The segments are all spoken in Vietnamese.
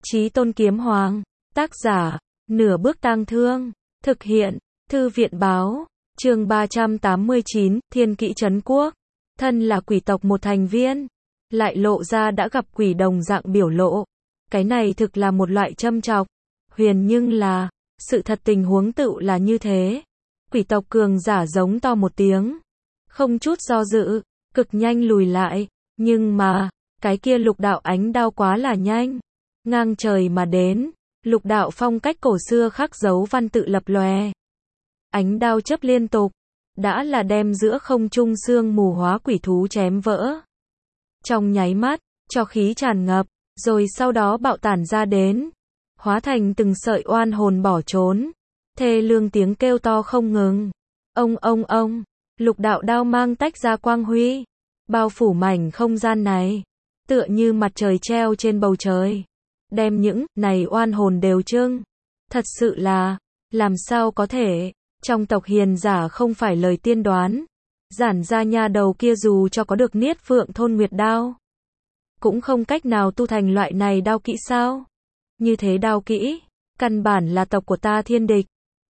Chí Tôn Kiếm Hoàng, tác giả, Nửa Bước Tang Thương, thực hiện, Thư viện báo, chương 389, Thiên Kỵ Trấn Quốc. Thân là quỷ tộc một thành viên, lại lộ ra đã gặp quỷ đồng dạng biểu lộ. Cái này thực là một loại châm chọc. Huyền nhưng là, sự thật tình huống tựu là như thế. Quỷ tộc cường giả giống to một tiếng. Không chút do dự, cực nhanh lùi lại. Nhưng mà, cái kia lục đạo ánh đao quá là nhanh. Ngang trời mà đến, lục đạo phong cách cổ xưa khắc dấu văn tự lập lòe. Ánh đao chớp liên tục, đã là đem giữa không trung sương mù hóa quỷ thú chém vỡ. Trong nháy mắt, cho khí tràn ngập, rồi sau đó bạo tản ra đến, hóa thành từng sợi oan hồn bỏ trốn. Thê lương tiếng kêu to không ngừng. Ông, lục đạo đao mang tách ra quang huy, bao phủ mảnh không gian này, tựa như mặt trời treo trên bầu trời. Đem những này oan hồn đều trưng. Thật sự là, làm sao có thể, trong tộc hiền giả không phải lời tiên đoán. Giản ra nha đầu kia dù cho có được Niết Phượng Thôn Nguyệt đao, cũng không cách nào tu thành loại này đao kỹ sao? Như thế đao kỹ, căn bản là tộc của ta thiên địch.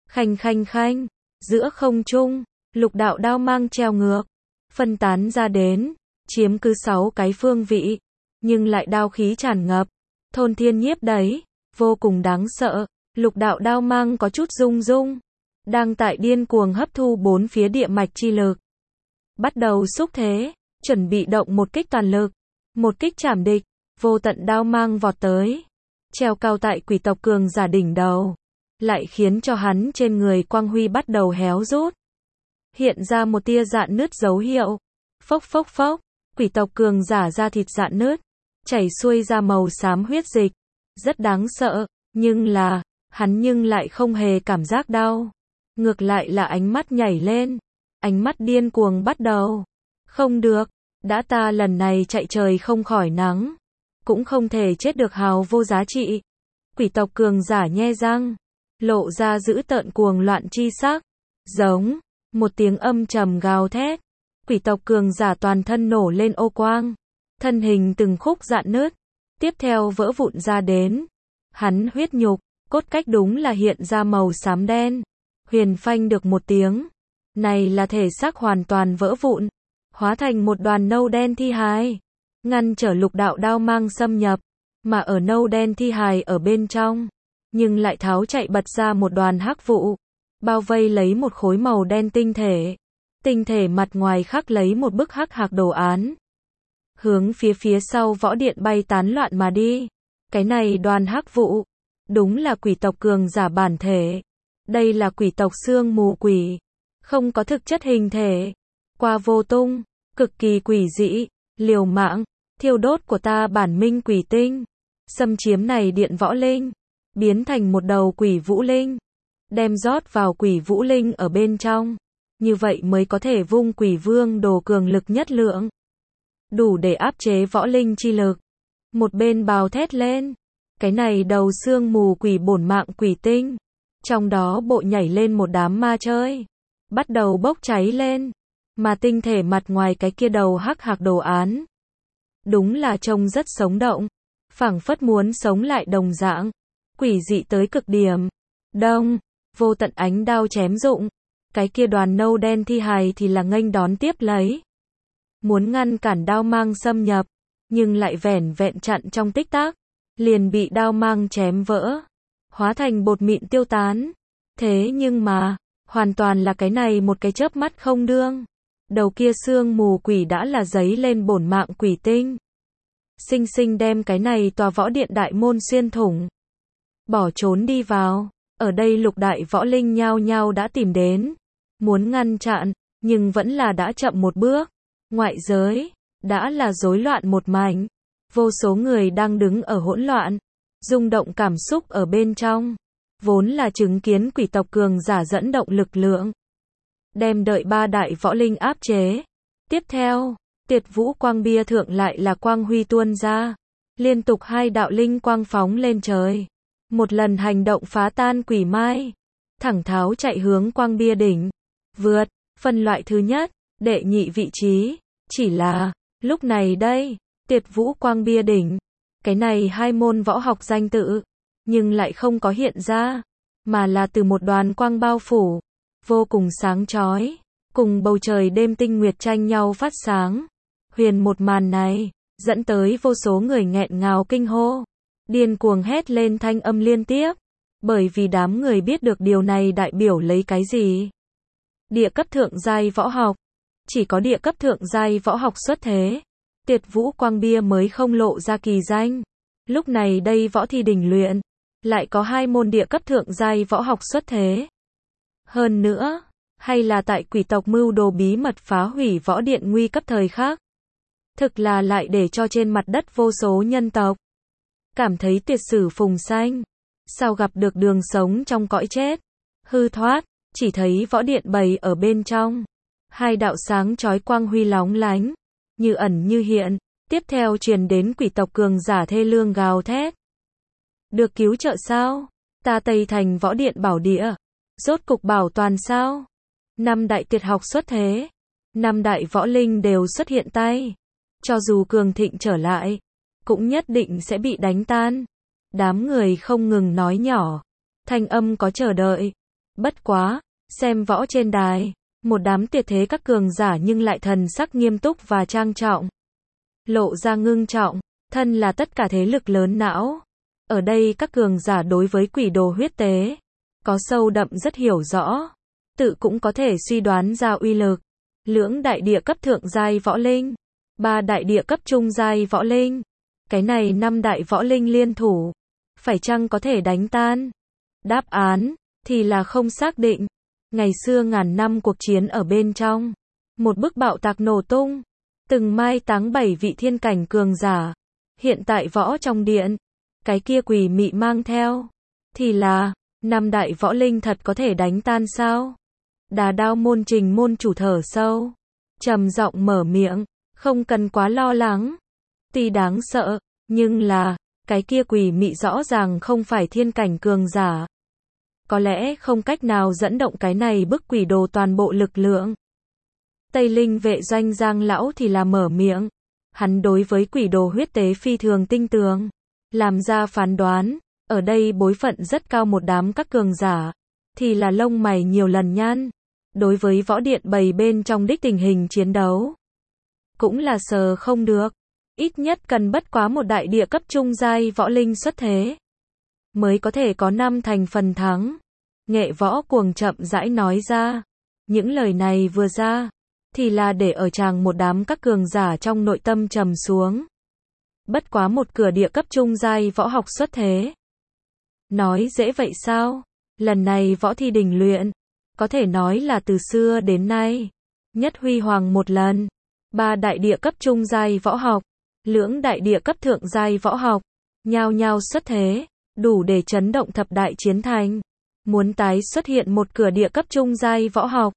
Khanh, giữa không trung, lục đạo đao mang treo ngược, phân tán ra đến, chiếm cứ 6 cái phương vị, nhưng lại đao khí tràn ngập, thôn thiên nhiếp đấy, vô cùng đáng sợ. Lục đạo đao mang có chút rung, đang tại điên cuồng hấp thu bốn phía địa mạch chi lực. Bắt đầu xúc thế, chuẩn bị động một kích toàn lực, một kích chảm địch, vô tận đao mang vọt tới, treo cao tại quỷ tộc cường giả đỉnh đầu, lại khiến cho hắn trên người quang huy bắt đầu héo rút. Hiện ra một tia rạn nứt dấu hiệu. Phốc, quỷ tộc cường giả da thịt rạn nứt, chảy xuôi ra màu xám huyết dịch, rất đáng sợ, nhưng là, hắn nhưng lại không hề cảm giác đau. Ngược lại là ánh mắt nhảy lên, ánh mắt điên cuồng bắt đầu. Không được, đã ta lần này chạy trời không khỏi nắng, cũng không thể chết được hào vô giá trị. Quỷ tộc cường giả nhe răng, lộ ra dữ tợn cuồng loạn chi sắc, giống, một tiếng âm trầm gào thét. Quỷ tộc cường giả toàn thân nổ lên ô quang, thân hình từng khúc rạn nứt, tiếp theo vỡ vụn ra đến. Hắn huyết nhục, cốt cách đúng là hiện ra màu xám đen. Huyền phanh được một tiếng, này là thể xác hoàn toàn vỡ vụn, hóa thành một đoàn nâu đen thi hài, ngăn trở lục đạo đao mang xâm nhập, mà ở nâu đen thi hài ở bên trong, nhưng lại tháo chạy bật ra một đoàn hắc vụ, bao vây lấy một khối màu đen tinh thể. Tinh thể mặt ngoài khắc lấy một bức hắc hạc đồ án, hướng phía sau võ điện bay tán loạn mà đi. Cái này đoàn hắc vụ, đúng là quỷ tộc cường giả bản thể. Đây là quỷ tộc xương mù quỷ, không có thực chất hình thể, qua vô tung, cực kỳ quỷ dị, liều mạng, thiêu đốt của ta bản minh quỷ tinh, xâm chiếm này điện võ linh, biến thành một đầu quỷ vũ linh, đem rót vào quỷ vũ linh ở bên trong, như vậy mới có thể vung quỷ vương đồ cường lực nhất lượng, đủ để áp chế võ linh chi lực. Một bên bào thét lên, cái này đầu xương mù quỷ bổn mạng quỷ tinh, trong đó bộ nhảy lên một đám ma chơi, bắt đầu bốc cháy lên, mà tinh thể mặt ngoài cái kia đầu hắc hạc đồ án, đúng là trông rất sống động, phảng phất muốn sống lại đồng dạng, quỷ dị tới cực điểm. Đông, vô tận ánh đao chém rụng, cái kia đoàn nâu đen thi hài thì là nghênh đón tiếp lấy, muốn ngăn cản đao mang xâm nhập, nhưng lại vẻn vẹn chặn trong tích tắc, liền bị đao mang chém vỡ, hóa thành bột mịn tiêu tán. Thế nhưng mà, hoàn toàn là cái này một cái chớp mắt không đương, đầu kia xương mù quỷ đã là giấy lên bổn mạng quỷ tinh, sinh sinh đem cái này tòa võ điện đại môn xuyên thủng, bỏ trốn đi vào. Ở đây lục đại võ linh nhao nhao đã tìm đến, muốn ngăn chặn, nhưng vẫn là đã chậm một bước. Ngoại giới, đã là rối loạn một mảnh, vô số người đang đứng ở hỗn loạn, rung động cảm xúc ở bên trong, vốn là chứng kiến quỷ tộc cường giả dẫn động lực lượng, đem đợi ba đại võ linh áp chế. Tiếp theo, Tiệt Vũ Quang bia thượng lại là quang huy tuôn ra, liên tục 2 đạo linh quang phóng lên trời, một lần hành động phá tan quỷ mai, thẳng tháo chạy hướng quang bia đỉnh, vượt phân loại thứ nhất, đệ nhị vị trí. Chỉ là, lúc này đây, Tiệt Vũ Quang bia đỉnh, Cái này hai môn võ học danh tự, nhưng lại không có hiện ra, mà là từ một đoàn quang bao phủ, vô cùng sáng chói, cùng bầu trời đêm tinh nguyệt tranh nhau phát sáng. Huyền một màn này, dẫn tới vô số người nghẹn ngào kinh hô, điên cuồng hét lên thanh âm liên tiếp, bởi vì đám người biết được điều này đại biểu lấy cái gì. Địa cấp thượng giai võ học, chỉ có địa cấp thượng giai võ học xuất thế, Tuyệt Vũ Quang Bia mới không lộ ra kỳ danh. Lúc này đây võ thi đình luyện, lại có hai môn địa cấp thượng giai võ học xuất thế. Hơn nữa, hay là tại quỷ tộc mưu đồ bí mật phá hủy võ điện nguy cấp thời khắc. Thực là lại để cho trên mặt đất vô số nhân tộc cảm thấy tuyệt sử phùng sanh. Sao gặp được đường sống trong cõi chết, hư thoát, chỉ thấy võ điện bày ở bên trong. Hai đạo sáng chói quang huy lóng lánh, như ẩn như hiện, tiếp theo truyền đến quỷ tộc cường giả thê lương gào thét. Được cứu trợ sao? Ta Tây Thành võ điện bảo địa, rốt cục bảo toàn sao? Năm đại tuyệt học xuất thế, năm đại võ linh đều xuất hiện tay. Cho dù cường thịnh trở lại, cũng nhất định sẽ bị đánh tan. Đám người không ngừng nói nhỏ, thanh âm có chờ đợi. Bất quá, xem võ trên đài, một đám tuyệt thế các cường giả nhưng lại thần sắc nghiêm túc và trang trọng. Lộ ra ngưng trọng, thân là tất cả thế lực lớn não. Ở đây các cường giả đối với quỷ đồ huyết tế, có sâu đậm rất hiểu rõ. Tự cũng có thể suy đoán ra uy lực. Lưỡng đại địa cấp thượng giai võ linh, ba đại địa cấp trung giai võ linh. Cái này năm đại võ linh liên thủ, phải chăng có thể đánh tan? Đáp án thì là không xác định. Ngày xưa ngàn năm cuộc chiến ở bên trong, một bức bạo tạc nổ tung, từng mai táng 7 vị thiên cảnh cường giả. Hiện tại võ trong điện, cái kia quỷ mị mang theo, thì là năm đại võ linh thật có thể đánh tan sao? Đà Đao môn Trình môn chủ thở sâu, trầm giọng mở miệng, không cần quá lo lắng. Tuy đáng sợ, nhưng là, cái kia quỷ mị rõ ràng không phải thiên cảnh cường giả. Có lẽ không cách nào dẫn động cái này bức quỷ đồ toàn bộ lực lượng. Tây Linh vệ doanh Giang lão thì là mở miệng. Hắn đối với quỷ đồ huyết tế phi thường tinh tường, làm ra phán đoán, ở đây bối phận rất cao một đám các cường giả, thì là lông mày nhiều lần nhăn. Đối với võ điện bày bên trong đích tình hình chiến đấu, cũng là sờ không được. Ít nhất cần bất quá một đại địa cấp trung giai võ linh xuất thế, mới có thể có 5 thành phần thắng. Nghệ Võ cuồng chậm rãi nói ra. Những lời này vừa ra, thì là để ở tràng một đám các cường giả trong nội tâm trầm xuống. Bất quá một cửa địa cấp trung giai võ học xuất thế. Nói dễ vậy sao? Lần này võ thi đình luyện, có thể nói là từ xưa đến nay, nhất huy hoàng một lần. 3 đại địa cấp trung giai võ học, lưỡng đại địa cấp thượng giai võ học, nhao nhao xuất thế, đủ để chấn động thập đại chiến thành. Muốn tái xuất hiện một cửa địa cấp trung giai võ học,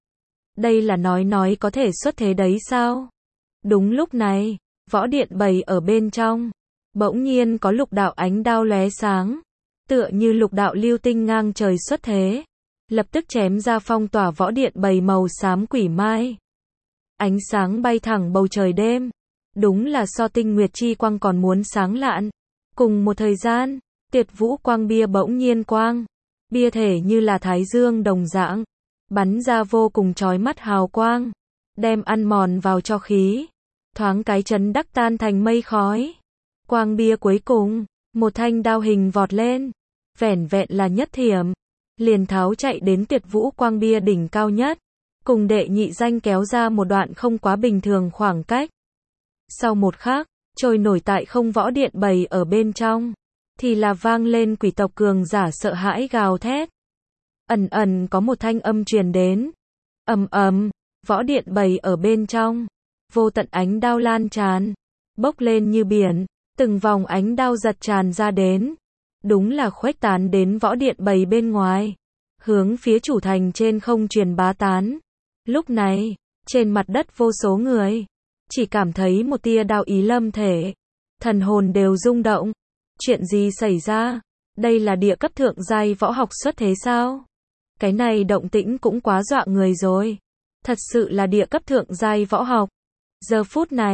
đây là nói có thể xuất thế đấy sao? Đúng lúc này, võ điện bày ở bên trong, bỗng nhiên có lục đạo ánh đao lóe sáng, tựa như lục đạo lưu tinh ngang trời xuất thế, lập tức chém ra phong tỏa võ điện bày màu xám quỷ mai. Ánh sáng bay thẳng bầu trời đêm, đúng là so tinh nguyệt chi quang còn muốn sáng lạn. Cùng một thời gian, Tuyệt Vũ Quang Bia bỗng nhiên quang, bia thể như là thái dương đồng dạng, bắn ra vô cùng chói mắt hào quang, đem ăn mòn vào cho khí, thoáng cái chấn đắc tan thành mây khói. Quang bia cuối cùng, một thanh đao hình vọt lên, vẻn vẹn là nhất thiểm, liền tháo chạy đến Tuyệt Vũ Quang Bia đỉnh cao nhất, cùng đệ nhị danh kéo ra một đoạn không quá bình thường khoảng cách. Sau một khắc, trôi nổi tại không võ điện bày ở bên trong, thì là vang lên quỷ tộc cường giả sợ hãi gào thét. Ẩn ẩn có một thanh âm truyền đến. Ầm ầm, võ điện bày ở bên trong, vô tận ánh đao lan tràn, bốc lên như biển, từng vòng ánh đao giật tràn ra đến. Đúng là khuếch tán đến võ điện bày bên ngoài, hướng phía chủ thành trên không truyền bá tán. Lúc này, trên mặt đất vô số người, chỉ cảm thấy một tia đao ý lâm thể, thần hồn đều rung động. Chuyện gì xảy ra? Đây là địa cấp thượng giai võ học xuất thế sao? Cái này động tĩnh cũng quá dọa người rồi. Thật sự là địa cấp thượng giai võ học. Giờ phút này,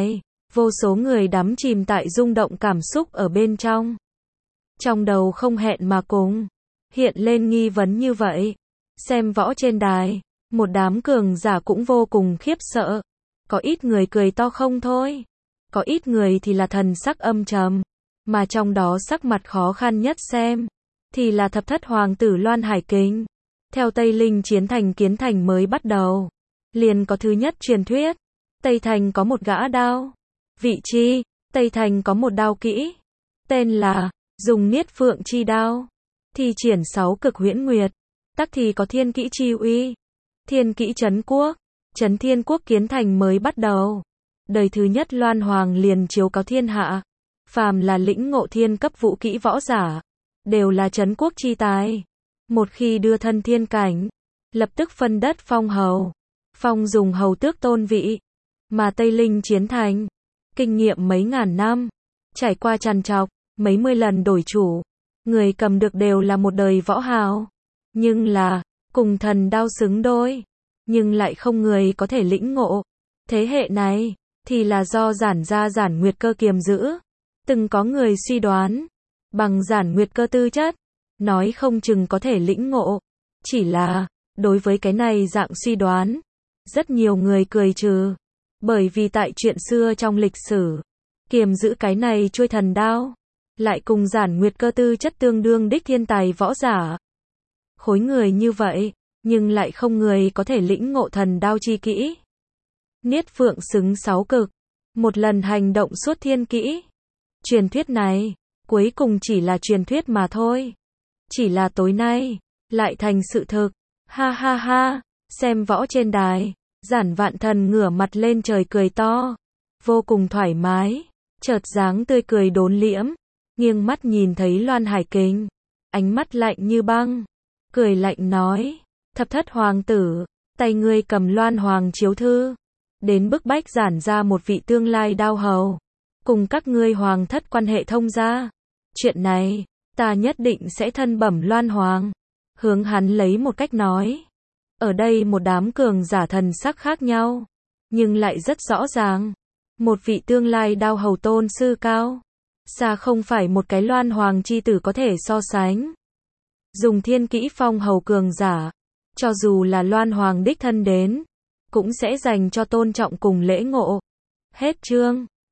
Vô số người đắm chìm tại rung động cảm xúc ở bên trong. Trong đầu không hẹn mà cùng hiện lên nghi vấn như vậy. Xem võ trên đài, một đám cường giả cũng vô cùng khiếp sợ. Có ít người cười to không thôi, có ít người thì là thần sắc âm trầm, mà trong đó sắc mặt khó khăn nhất xem thì là thập thất hoàng tử Loan Hải Kình. Theo Tây Linh chiến thành kiến thành mới bắt đầu, liền có thứ nhất truyền thuyết, Tây Thành có một gã đao. Vị chi, Tây Thành có một đao kỹ, tên là dùng Niết Phượng chi đao, thi triển 6 cực huyễn nguyệt, tắc thì có thiên kỹ chi uy. Thiên kỹ trấn quốc, trấn thiên quốc kiến thành mới bắt đầu. Đời thứ nhất Loan Hoàng liền chiếu cáo thiên hạ, phàm là lĩnh ngộ thiên cấp vũ kỹ võ giả, đều là trấn quốc chi tài. Một khi đưa thân thiên cảnh, lập tức phân đất phong hầu, phong dùng hầu tước tôn vị. Mà Tây Linh chiến thành, kinh nghiệm mấy ngàn năm, trải qua trằn trọc, mấy mươi lần đổi chủ, người cầm được đều là một đời võ hào. Nhưng là, cùng thần đao xứng đôi, nhưng lại không người có thể lĩnh ngộ. Thế hệ này, thì là do giản gia giản nguyệt cơ kiềm giữ. Từng có người suy đoán, bằng giản nguyệt cơ tư chất, nói không chừng có thể lĩnh ngộ. Chỉ là, đối với cái này dạng suy đoán, rất nhiều người cười trừ. Bởi vì tại chuyện xưa trong lịch sử, kiềm giữ cái này chuôi thần đao, lại cùng giản nguyệt cơ tư chất tương đương đích thiên tài võ giả. Khối người như vậy, nhưng lại không người có thể lĩnh ngộ thần đao chi kỹ. Niết Phượng xứng 6 cực, một lần hành động suốt thiên kỹ. Truyền thuyết này, cuối cùng chỉ là truyền thuyết mà thôi. Chỉ là tối nay, lại thành sự thực. Ha ha ha, xem võ trên đài, Giản Vạn Thần ngửa mặt lên trời cười to, vô cùng thoải mái, chợt dáng tươi cười đốn liễm, nghiêng mắt nhìn thấy Loan Hải Kình, ánh mắt lạnh như băng, cười lạnh nói, thập thất hoàng tử, tay ngươi cầm Loan Hoàng chiếu thư, đến bức bách Giản ra một vị tương lai đao hầu, cùng các ngươi hoàng thất quan hệ thông gia. Chuyện này, ta nhất định sẽ thân bẩm Loan Hoàng. Hướng hắn lấy một cách nói. Ở đây một đám cường giả thần sắc khác nhau, nhưng lại rất rõ ràng. Một vị tương lai đao hầu tôn sư cao, xa không phải một cái Loan Hoàng chi tử có thể so sánh. Dùng thiên kỹ phong hầu cường giả, cho dù là Loan Hoàng đích thân đến, cũng sẽ dành cho tôn trọng cùng lễ ngộ. Hết chương.